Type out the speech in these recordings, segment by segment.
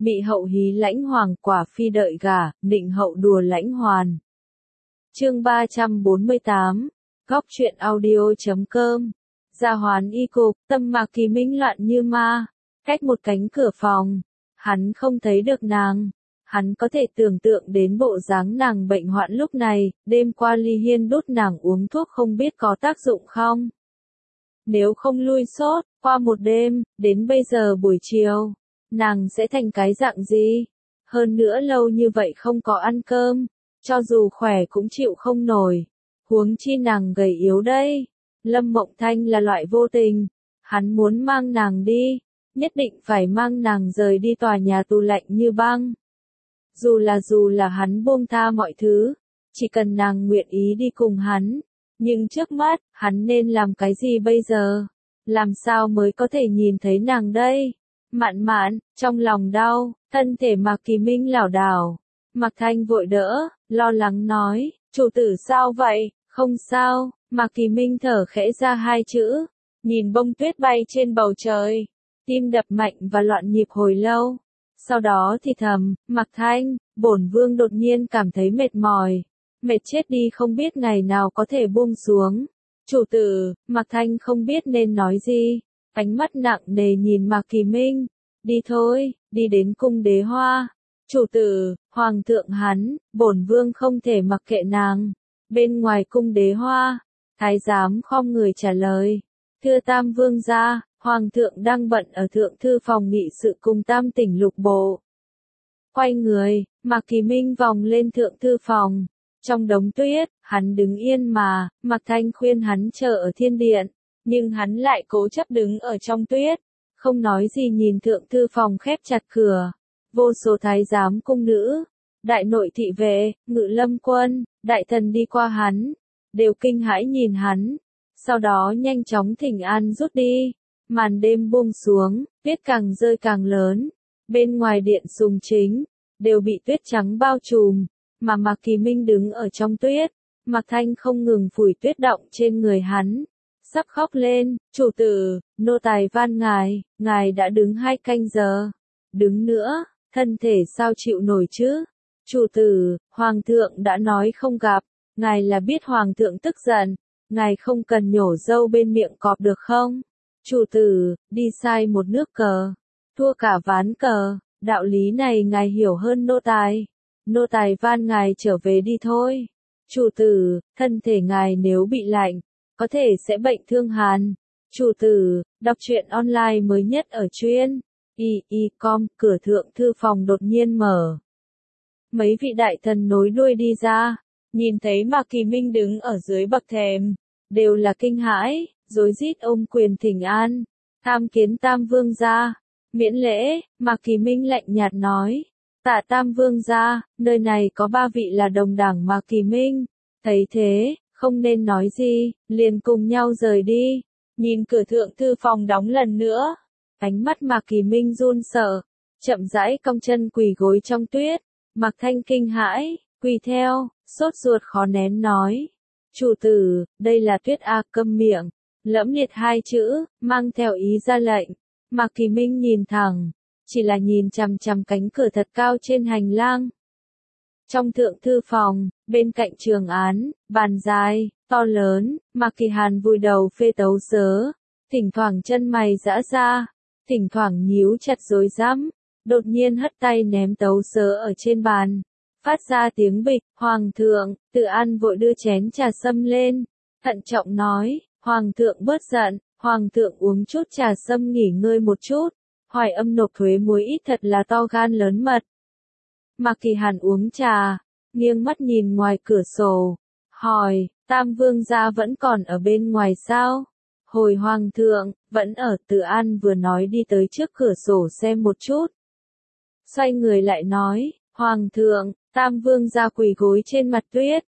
Mị hậu hí lãnh hoàng quả phi đợi gả, nịnh hậu đùa lãnh hoàn. Chương 348, Góc truyện audio.com. Gia hoán y cục, tâm Mạc Kỳ Minh loạn như ma, cách một cánh cửa phòng, hắn không thấy được nàng. Hắn có thể tưởng tượng đến bộ dáng nàng bệnh hoạn lúc này, đêm qua Ly Hiên đút nàng uống thuốc không biết có tác dụng không. Nếu không lui sốt, qua một đêm, đến bây giờ buổi chiều, nàng sẽ thành cái dạng gì? Hơn nữa lâu như vậy không có ăn cơm, cho dù khỏe cũng chịu không nổi. Huống chi nàng gầy yếu đây. Lâm Mộng Thanh là loại vô tình, hắn muốn mang nàng đi, nhất định phải mang nàng rời đi tòa nhà tù lạnh như băng. Dù là hắn buông tha mọi thứ, chỉ cần nàng nguyện ý đi cùng hắn. Nhưng trước mắt, hắn nên làm cái gì bây giờ? Làm sao mới có thể nhìn thấy nàng đây? Mạn Mạn, trong lòng đau, thân thể Mạc Kỳ Minh lảo đảo. Mạc Thanh vội đỡ, lo lắng nói, chủ tử sao vậy? Không sao. Mạc Kỳ Minh thở khẽ ra hai chữ, nhìn bông tuyết bay trên bầu trời, tim đập mạnh và loạn nhịp hồi lâu. Sau đó thì thầm, Mạc Thanh, bổn vương đột nhiên cảm thấy mệt mỏi, mệt chết đi không biết ngày nào có thể buông xuống. Chủ tử, Mạc Thanh không biết nên nói gì, ánh mắt nặng nề nhìn Mạc Kỳ Minh, đi thôi, đi đến cung đế hoa. Chủ tử, hoàng thượng hắn, bổn vương không thể mặc kệ nàng. Bên ngoài cung đế hoa, thái giám khom người trả lời, thưa Tam Vương gia, hoàng thượng đang bận ở thượng thư phòng nghị sự cùng Tam tỉnh lục bộ. Quay người, Mạc Kỳ Minh vòng lên thượng thư phòng, trong đống tuyết, hắn đứng yên mà, Mạc Thanh khuyên hắn chờ ở thiên điện, nhưng hắn lại cố chấp đứng ở trong tuyết, không nói gì nhìn thượng thư phòng khép chặt cửa. Vô số thái giám cung nữ, đại nội thị vệ, ngự lâm quân, đại thần đi qua hắn, đều kinh hãi nhìn hắn, sau đó nhanh chóng thỉnh an rút đi. Màn đêm buông xuống, tuyết càng rơi càng lớn, bên ngoài điện sùng chính, đều bị tuyết trắng bao trùm, mà Mạc Kỳ Minh đứng ở trong tuyết, Mạc Thanh không ngừng phủi tuyết động trên người hắn, sắp khóc lên, chủ tử, nô tài van ngài đã đứng 2 canh giờ, đứng nữa, thân thể sao chịu nổi chứ? Chủ tử, hoàng thượng đã nói không gặp, ngài là biết hoàng thượng tức giận, ngài không cần nhổ dâu bên miệng cọp được không? Chủ tử, đi sai một nước cờ, thua cả ván cờ, đạo lý này ngài hiểu hơn nô tài van ngài trở về đi thôi. Chủ tử, thân thể ngài nếu bị lạnh, có thể sẽ bệnh thương hàn. Chủ tử, đọc truyện online mới nhất ở truyện y.com, cửa thượng thư phòng đột nhiên mở. Mấy vị đại thần nối đuôi đi ra, nhìn thấy Mạc Kỳ Minh đứng ở dưới bậc thềm, đều là kinh hãi, rối rít ôm quyền thỉnh an, tham kiến Tam Vương gia. Miễn lễ, Mạc Kỳ Minh lạnh nhạt nói, tạ Tam Vương gia, nơi này có 3 vị là đồng đảng Mạc Kỳ Minh, thấy thế, không nên nói gì, liền cùng nhau rời đi. Nhìn cửa thượng thư phòng đóng lần nữa, ánh mắt Mạc Kỳ Minh run sợ, chậm rãi cong chân quỳ gối trong tuyết. Mạc Thanh kinh hãi, quỳ theo, sốt ruột khó nén nói, chủ tử, đây là tuyết a. Câm miệng. Lẫm liệt 2 chữ, mang theo ý ra lệnh. Mạc Kỳ Minh nhìn thẳng, chỉ là nhìn chằm chằm cánh cửa thật cao trên hành lang. Trong thượng thư phòng, bên cạnh trường án, bàn dài, to lớn, Mạc Kỳ Hàn vùi đầu phê tấu sớ, thỉnh thoảng chân mày giãn ra, thỉnh thoảng nhíu chặt rối rắm, đột nhiên hất tay ném tấu sớ ở trên bàn, phát ra tiếng bịch. Hoàng thượng, Tự An vội đưa chén trà sâm lên, thận trọng nói, hoàng thượng bớt giận, hoàng thượng uống chút trà sâm nghỉ ngơi một chút. Hoài Âm nộp thuế muối ít thật là to gan lớn mật. Mạc Kỳ Hàn uống trà, nghiêng mắt nhìn ngoài cửa sổ, hỏi, Tam Vương gia vẫn còn ở bên ngoài sao? Hồi hoàng thượng, vẫn ở. Tự An vừa nói đi tới trước cửa sổ xem một chút. Xoay người lại nói, hoàng thượng, Tam Vương gia quỳ gối trên mặt tuyết,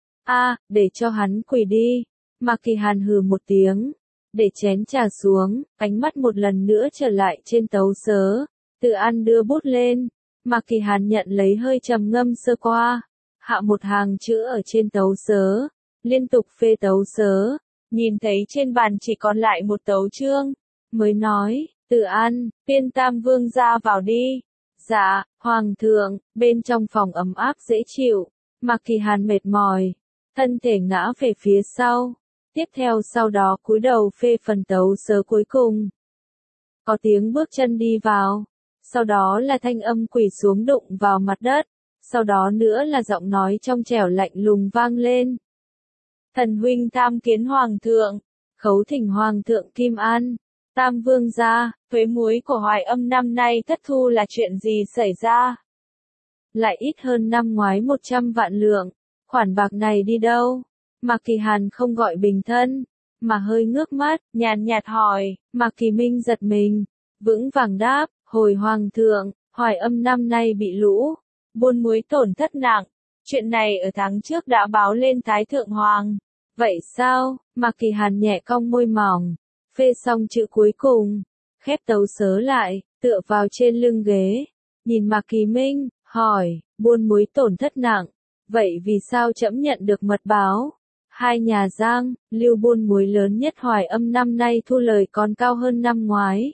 để cho hắn quỳ đi. Mạc Kỳ Hàn hừ một tiếng, để chén trà xuống, ánh mắt một lần nữa trở lại trên tấu sớ. Tự An đưa bút lên, Mạc Kỳ Hàn nhận lấy hơi trầm ngâm sơ qua, hạ một hàng chữ ở trên tấu sớ, liên tục phê tấu sớ, nhìn thấy trên bàn chỉ còn lại một tấu chương, mới nói, Tự An, phiên Tam Vương gia vào đi. Dạ, Hoàng thượng, bên trong phòng ấm áp dễ chịu, Mạc Kỳ Hàn mệt mỏi, thân thể ngã về phía sau. Tiếp theo sau đó cúi đầu phê phần tấu sớ cuối cùng. Có tiếng bước chân đi vào, sau đó là thanh âm quỳ xuống đụng vào mặt đất, sau đó nữa là giọng nói trong trẻo lạnh lùng vang lên. Thần huynh tham kiến hoàng thượng, khấu thỉnh hoàng thượng Kim An, Tam Vương gia, thuế muối của Hoài Âm năm nay thất thu là chuyện gì xảy ra? Lại ít hơn năm ngoái 100 vạn lượng, khoản bạc này đi đâu? Mạc Kỳ Hàn không gọi bình thân, mà hơi ngước mắt, nhàn nhạt hỏi. Mạc Kỳ Minh giật mình, vững vàng đáp, hồi hoàng thượng, Hoài Âm năm nay bị lũ, buôn muối tổn thất nặng, chuyện này ở tháng trước đã báo lên Thái Thượng Hoàng. Vậy sao? Mạc Kỳ Hàn nhẹ cong môi mỏng, phê xong chữ cuối cùng, khép tấu sớ lại, tựa vào trên lưng ghế, nhìn Mạc Kỳ Minh, hỏi, buôn muối tổn thất nặng, vậy vì sao trẫm nhận được mật báo? Hai nhà Giang, Lưu buôn muối lớn nhất Hoài Âm năm nay thu lời còn cao hơn năm ngoái.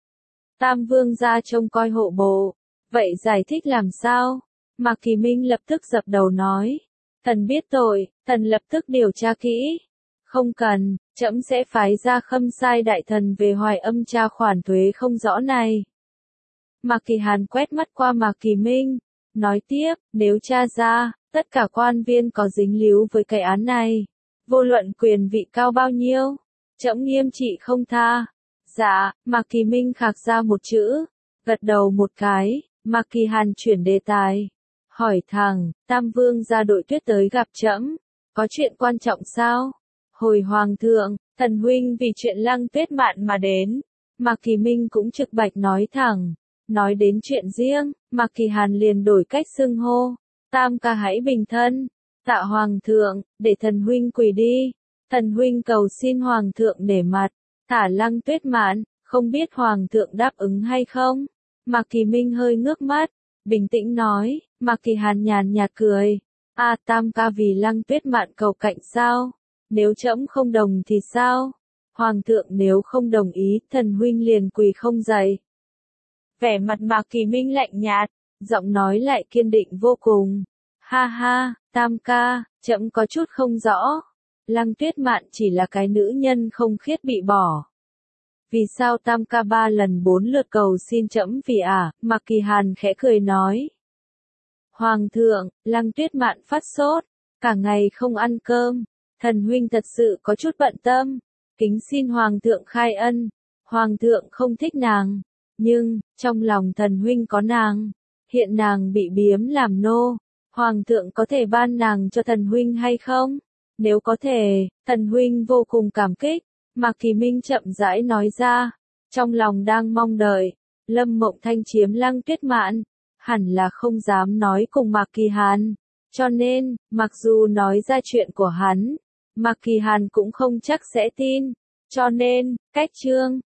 Tam Vương gia trông coi hộ bộ, vậy giải thích làm sao? Mạc Kỳ Minh lập tức dập đầu nói, thần biết tội, thần lập tức điều tra kỹ. Không cần, trẫm sẽ phái ra Khâm Sai đại thần về Hoài Âm tra khoản thuế không rõ này. Mạc Kỳ Hàn quét mắt qua Mạc Kỳ Minh, nói tiếp, nếu tra ra, tất cả quan viên có dính líu với cái án này, vô luận quyền vị cao bao nhiêu, trẫm nghiêm trị không tha. Dạ, Mạc Kỳ Minh khạc ra một chữ, gật đầu một cái, Mạc Kỳ Hàn chuyển đề tài, hỏi thẳng, Tam Vương gia đội Tuyết tới gặp trẫm, có chuyện quan trọng sao? Hồi hoàng thượng, thần huynh vì chuyện Lăng Tuyết Mạn mà đến. Mạc Kỳ Minh cũng trực bạch nói thẳng, nói đến chuyện riêng, Mạc Kỳ Hàn liền đổi cách xưng hô, Tam ca hãy bình thân, tạ hoàng thượng, để thần huynh quỳ đi, thần huynh cầu xin hoàng thượng để mặt, thả Lăng Tuyết Mạn, không biết hoàng thượng đáp ứng hay không? Mạc Kỳ Minh hơi ngước mắt, bình tĩnh nói, Mạc Kỳ Hàn nhàn nhạt cười, Tam ca vì Lăng Tuyết Mạn cầu cạnh sao? Nếu trẫm không đồng thì sao? Hoàng thượng nếu không đồng ý, thần huynh liền quỳ không dậy. Vẻ mặt Mạc Kỳ Minh lạnh nhạt, giọng nói lại kiên định vô cùng. Ha ha, Tam ca, trẫm có chút không rõ. Lăng Tuyết Mạn chỉ là cái nữ nhân không khiết bị bỏ. Vì sao Tam ca 3 lần 4 lượt cầu xin trẫm vì Mạc Kỳ Hàn khẽ cười nói. Hoàng thượng, Lăng Tuyết Mạn phát sốt, cả ngày không ăn cơm. Thần huynh thật sự có chút bận tâm, kính xin hoàng thượng khai ân, hoàng thượng không thích nàng, nhưng, trong lòng thần huynh có nàng, hiện nàng bị biếm làm nô, hoàng thượng có thể ban nàng cho thần huynh hay không? Nếu có thể, thần huynh vô cùng cảm kích, Mạc Kỳ Minh chậm rãi nói ra, trong lòng đang mong đợi, Lâm Mộng Thanh chiếm Lăng Tuyết Mạn, hẳn là không dám nói cùng Mạc Kỳ Hàn, cho nên, mặc dù nói ra chuyện của hắn, Mạc Kỳ Hàn cũng không chắc sẽ tin, cho nên, cách chương